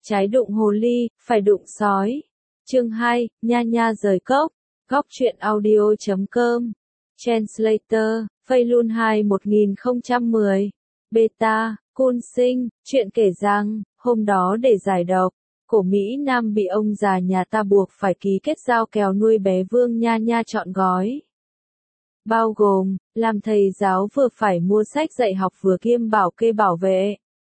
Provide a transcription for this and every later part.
Trái đụng hồ ly, phải đụng sói. Chương 2, Nha Nha rời cốc. Góc truyện audio.com. Translator, Failun 2 1010. Beta, Cun Sinh, chuyện kể rằng, hôm đó để giải độc, cổ Mỹ Nam bị ông già nhà ta buộc phải ký kết giao kèo nuôi bé Vương Nha Nha trọn gói. Bao gồm, làm thầy giáo vừa phải mua sách dạy học vừa kiêm bảo kê bảo vệ.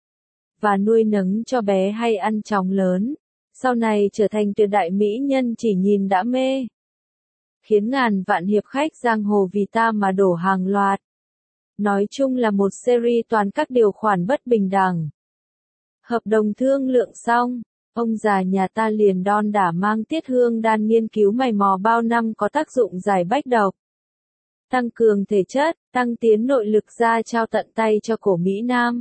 Và nuôi nấng cho bé hay ăn chóng lớn. Sau này trở thành tuyệt đại mỹ nhân chỉ nhìn đã mê. Khiến ngàn vạn hiệp khách giang hồ vì ta mà đổ hàng loạt. Nói chung là một series toàn các điều khoản bất bình đẳng. Hợp đồng thương lượng xong, ông già nhà ta liền đon đả mang tiết hương đan nghiên cứu mày mò bao năm có tác dụng giải bách độc. Tăng cường thể chất, tăng tiến nội lực ra trao tận tay cho cổ Mỹ Nam.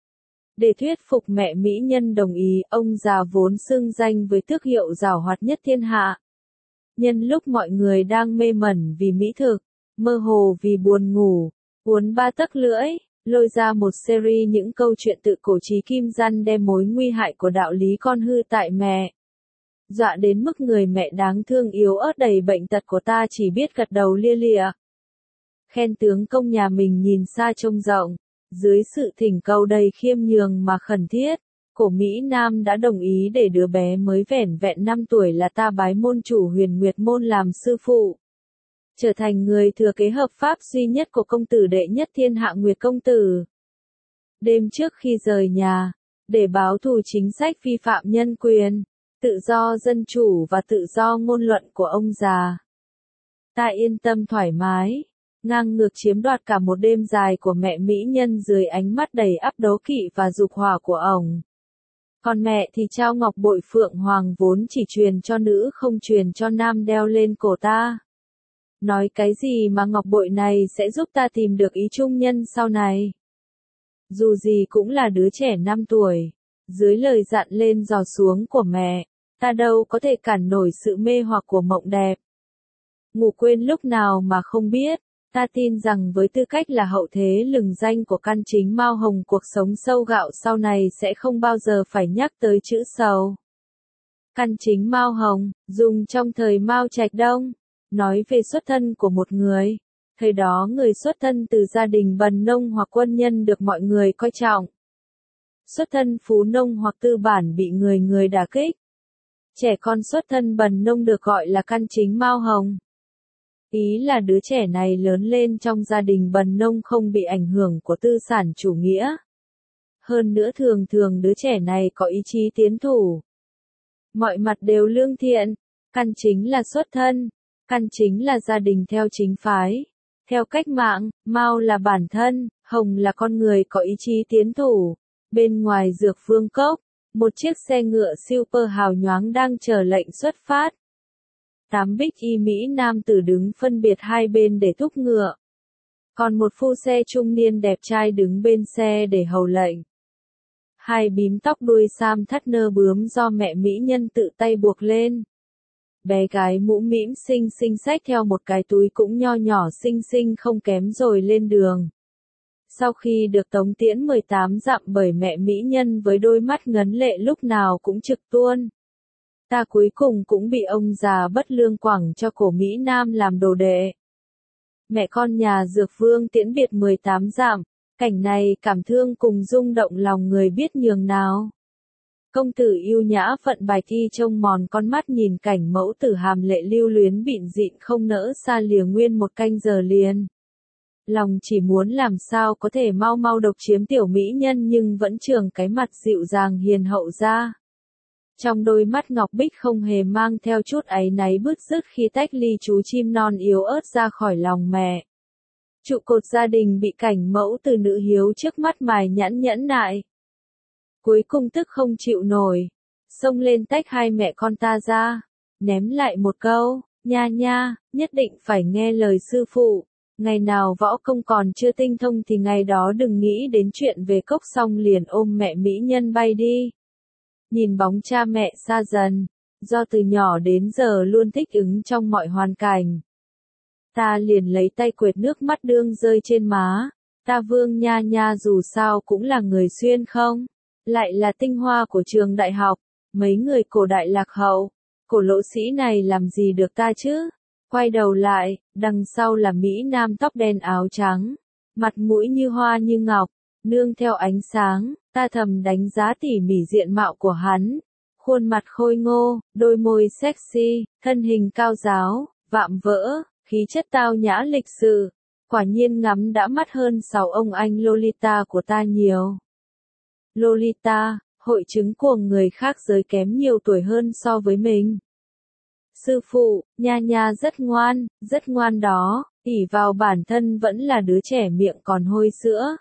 Để thuyết phục mẹ mỹ nhân đồng ý, ông già vốn xưng danh với tước hiệu giàu hoạt nhất thiên hạ. Nhân lúc mọi người đang mê mẩn vì mỹ thực, mơ hồ vì buồn ngủ, uốn ba tấc lưỡi, lôi ra một series những câu chuyện tự cổ chí kim răn đe mối nguy hại của đạo lý con hư tại mẹ. Dọa đến mức người mẹ đáng thương yếu ớt đầy bệnh tật của ta chỉ biết gật đầu lia lịa. Khen tướng công nhà mình nhìn xa trông rộng. Dưới sự thỉnh cầu đầy khiêm nhường mà khẩn thiết, cổ Mỹ Nam đã đồng ý để đứa bé mới vẻn vẹn 5 tuổi là ta bái môn chủ Huyền Nguyệt môn làm sư phụ. Trở thành người thừa kế hợp pháp duy nhất của công tử đệ nhất thiên hạ Nguyệt công tử. Đêm trước khi rời nhà, để báo thù chính sách vi phạm nhân quyền, tự do dân chủ và tự do ngôn luận của ông già, ta yên tâm thoải mái. Ngang ngược chiếm đoạt cả một đêm dài của mẹ mỹ nhân dưới ánh mắt đầy ắp đố kỵ và dục hỏa của ổng. Còn mẹ thì trao ngọc bội phượng hoàng vốn chỉ truyền cho nữ không truyền cho nam đeo lên cổ ta. Nói cái gì mà ngọc bội này sẽ giúp ta tìm được ý trung nhân sau này. Dù gì cũng là đứa trẻ 5 tuổi, dưới lời dặn lên dò xuống của mẹ, ta đâu có thể cản nổi sự mê hoặc của mộng đẹp. Ngủ quên lúc nào mà không biết. Ta tin rằng với tư cách là hậu thế lừng danh của căn chính Mao Hồng, cuộc sống sâu gạo sau này sẽ không bao giờ phải nhắc tới chữ sầu. Căn chính Mao Hồng, dùng trong thời Mao Trạch Đông, nói về xuất thân của một người. Thời đó người xuất thân từ gia đình bần nông hoặc quân nhân được mọi người coi trọng. Xuất thân phú nông hoặc tư bản bị người người đả kích. Trẻ con xuất thân bần nông được gọi là căn chính Mao Hồng. Ý là đứa trẻ này lớn lên trong gia đình bần nông không bị ảnh hưởng của tư sản chủ nghĩa. Hơn nữa thường thường đứa trẻ này có ý chí tiến thủ. Mọi mặt đều lương thiện. Căn chính là xuất thân. Căn chính là gia đình theo chính phái. Theo cách mạng, Mao là bản thân, Hồng là con người có ý chí tiến thủ. Bên ngoài Dược Vương Cốc, một chiếc xe ngựa super hào nhoáng đang chờ lệnh xuất phát. 8 bích y Mỹ nam tử đứng phân biệt hai bên để thúc ngựa. Còn một phu xe trung niên đẹp trai đứng bên xe để hầu lệnh. Hai bím tóc đuôi sam thắt nơ bướm do mẹ mỹ nhân tự tay buộc lên. Bé gái mũ mĩm xinh xinh xách theo một cái túi cũng nho nhỏ xinh xinh không kém rồi lên đường. Sau khi được tống tiễn 18 dặm bởi mẹ mỹ nhân với đôi mắt ngấn lệ lúc nào cũng trực tuôn. Ta cuối cùng cũng bị ông già bất lương quẳng cho cổ Mỹ Nam làm đồ đệ. Mẹ con nhà Dược Vương tiễn biệt 18 dặm, cảnh này cảm thương cùng rung động lòng người biết nhường nào. Công tử yêu nhã phận bạch y trông mòn con mắt nhìn cảnh mẫu tử hàm lệ lưu luyến bịn dịn không nỡ xa lìa nguyên một canh giờ liền. Lòng chỉ muốn làm sao có thể mau mau độc chiếm tiểu mỹ nhân nhưng vẫn trường cái mặt dịu dàng hiền hậu ra. Trong đôi mắt ngọc bích không hề mang theo chút áy náy bứt rứt khi tách ly chú chim non yếu ớt ra khỏi lòng mẹ. Trụ cột gia đình bị cảnh mẫu từ nữ hiếu trước mắt mài nhẫn nại. Cuối cùng tức không chịu nổi, xông lên tách hai mẹ con ta ra, ném lại một câu, Nha Nha, nhất định phải nghe lời sư phụ. Ngày nào võ công còn chưa tinh thông thì ngày đó đừng nghĩ đến chuyện về cốc, xong liền ôm mẹ mỹ nhân bay đi. Nhìn bóng cha mẹ xa dần, do từ nhỏ đến giờ luôn thích ứng trong mọi hoàn cảnh. Ta liền lấy tay quệt nước mắt đương rơi trên má. Ta Vương Nha Nha dù sao cũng là người xuyên không, lại là tinh hoa của trường đại học, Mấy người cổ đại lạc hậu, cổ lỗ sĩ này làm gì được ta chứ? Quay đầu lại, đằng sau là Mỹ Nam tóc đen áo trắng, mặt mũi như hoa như ngọc, nương theo ánh sáng, ta thầm đánh giá tỉ mỉ diện mạo của hắn. Khuôn mặt khôi ngô, đôi môi sexy, thân hình cao ráo, vạm vỡ, khí chất tao nhã lịch sự. Quả nhiên ngắm đã mắt hơn 6 ông anh Lolita của ta nhiều. Lolita, hội chứng của người khác giới kém nhiều tuổi hơn so với mình. Sư phụ, Nha Nha rất ngoan đó, ỷ vào bản thân vẫn là đứa trẻ miệng còn hôi sữa.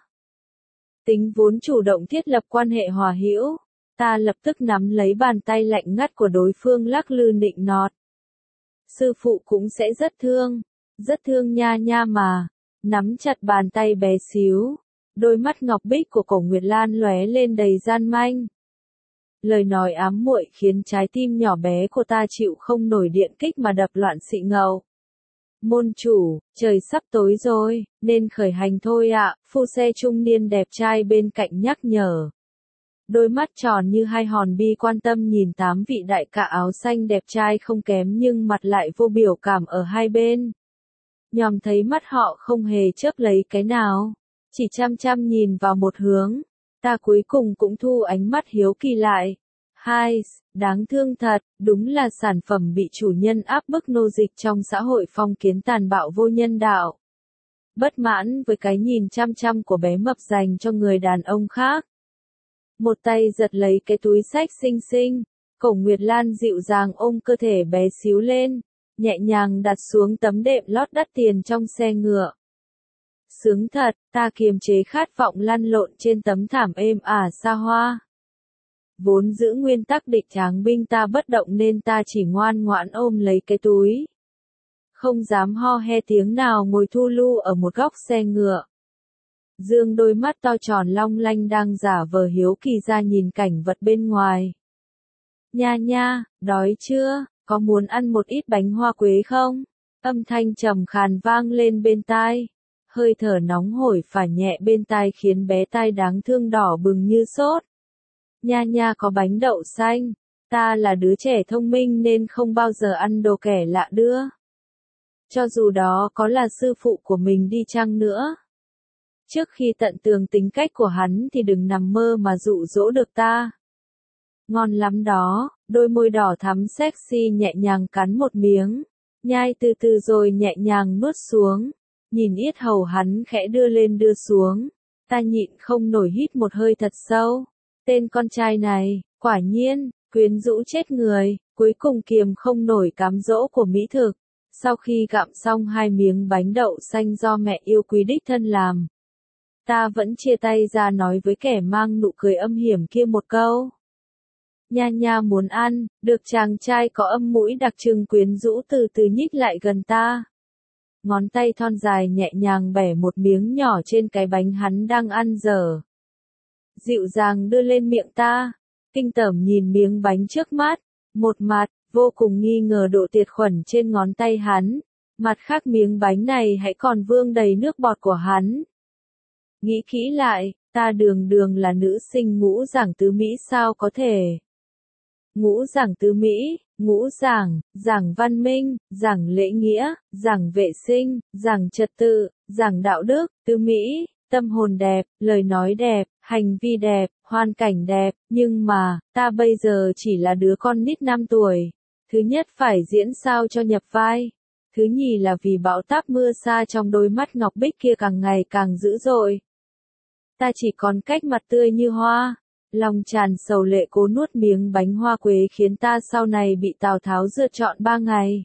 Tính vốn chủ động thiết lập quan hệ hòa hữu, ta lập tức nắm lấy bàn tay lạnh ngắt của đối phương lắc lư nịnh nọt. Sư phụ cũng sẽ rất thương Nha Nha mà, nắm chặt bàn tay bé xíu, đôi mắt ngọc bích của Cổ Nguyệt Lan lóe lên đầy gian manh. Lời nói ám muội khiến trái tim nhỏ bé của ta chịu không nổi điện kích mà đập loạn xị ngầu. Môn chủ, trời sắp tối rồi, nên khởi hành thôi ạ, phu xe trung niên đẹp trai bên cạnh nhắc nhở. Đôi mắt tròn như hai hòn bi quan tâm nhìn 8 vị đại ca áo xanh đẹp trai không kém nhưng mặt lại vô biểu cảm ở hai bên. Nhòm thấy mắt họ không hề chớp lấy cái nào, chỉ chăm chăm nhìn vào một hướng. Ta cuối cùng cũng thu ánh mắt hiếu kỳ lại. Hai, đáng thương thật, đúng là sản phẩm bị chủ nhân áp bức nô dịch trong xã hội phong kiến tàn bạo vô nhân đạo. Bất mãn với cái nhìn chăm chăm của bé mập dành cho người đàn ông khác. Một tay giật lấy cái túi xách xinh xinh, Cổ Nguyệt Lan dịu dàng ôm cơ thể bé xíu lên, nhẹ nhàng đặt xuống tấm đệm lót đắt tiền trong xe ngựa. Sướng thật, ta kiềm chế khát vọng lăn lộn trên tấm thảm êm ả xa hoa. Vốn giữ nguyên tắc địch tráng binh ta bất động nên ta chỉ ngoan ngoãn ôm lấy cái túi. Không dám ho he tiếng nào ngồi thu lu ở một góc xe ngựa. Dương đôi mắt to tròn long lanh đang giả vờ hiếu kỳ ra nhìn cảnh vật bên ngoài. Nha Nha, đói chưa, có muốn ăn một ít bánh hoa quế không? Âm thanh trầm khàn vang lên bên tai. Hơi thở nóng hổi phả nhẹ bên tai khiến bé tai đáng thương đỏ bừng như sốt. Nha Nha có bánh đậu xanh, ta là đứa trẻ thông minh nên không bao giờ ăn đồ kẻ lạ đưa. Cho dù đó có là sư phụ của mình đi chăng nữa. Trước khi tận tường tính cách của hắn thì đừng nằm mơ mà dụ dỗ được ta. Ngon lắm đó, đôi môi đỏ thắm sexy nhẹ nhàng cắn một miếng, nhai từ từ rồi nhẹ nhàng nuốt xuống. Nhìn yết hầu hắn khẽ đưa lên đưa xuống, ta nhịn không nổi hít một hơi thật sâu. Tên con trai này, quả nhiên, quyến rũ chết người, cuối cùng kiềm không nổi cám dỗ của mỹ thực. Sau khi gặm xong 2 miếng bánh đậu xanh do mẹ yêu quý đích thân làm, ta vẫn chia tay ra nói với kẻ mang nụ cười âm hiểm kia một câu. Nha Nha muốn ăn, được chàng trai có âm mũi đặc trưng quyến rũ từ từ nhích lại gần ta. Ngón tay thon dài nhẹ nhàng bẻ một miếng nhỏ trên cái bánh hắn đang ăn dở. Dịu dàng đưa lên miệng ta, kinh tởm nhìn miếng bánh trước mắt, một mặt, vô cùng nghi ngờ độ tiệt khuẩn trên ngón tay hắn, mặt khác miếng bánh này hãy còn vương đầy nước bọt của hắn. Nghĩ kỹ lại, ta đường đường là nữ sinh ngũ giảng tứ Mỹ sao có thể. Ngũ giảng tứ Mỹ, ngũ giảng, giảng văn minh, giảng lễ nghĩa, giảng vệ sinh, giảng trật tự, giảng đạo đức, tứ Mỹ, tâm hồn đẹp, lời nói đẹp, hành vi đẹp, hoàn cảnh đẹp, nhưng mà, ta bây giờ chỉ là đứa con nít 5 tuổi. Thứ nhất phải diễn sao cho nhập vai. Thứ nhì là vì bão táp mưa xa trong đôi mắt ngọc bích kia càng ngày càng dữ dội. Ta chỉ còn cách mặt tươi như hoa. Lòng tràn sầu lệ cố nuốt miếng bánh hoa quế khiến ta sau này bị Tào Tháo dưa trọn 3 ngày.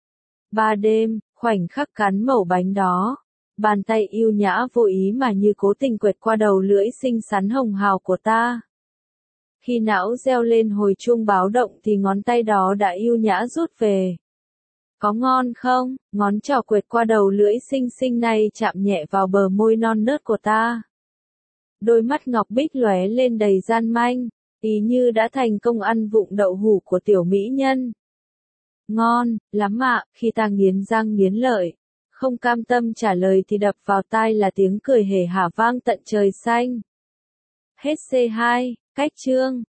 3 đêm, khoảnh khắc cắn mẩu bánh đó. Bàn tay yêu nhã vô ý mà như cố tình quẹt qua đầu lưỡi xinh xắn hồng hào của ta. Khi não reo lên hồi chuông báo động thì ngón tay đó đã yêu nhã rút về. Có ngon không? Ngón trỏ quẹt qua đầu lưỡi xinh xinh này chạm nhẹ vào bờ môi non nớt của ta. Đôi mắt ngọc bích lóe lên đầy gian manh, ý như đã thành công ăn vụng đậu hũ của tiểu mỹ nhân. Ngon, lắm ạ, khi ta nghiến răng nghiến lợi, không cam tâm trả lời thì đập vào tai là tiếng cười hề hả vang tận trời xanh. Hết C2, cách chương.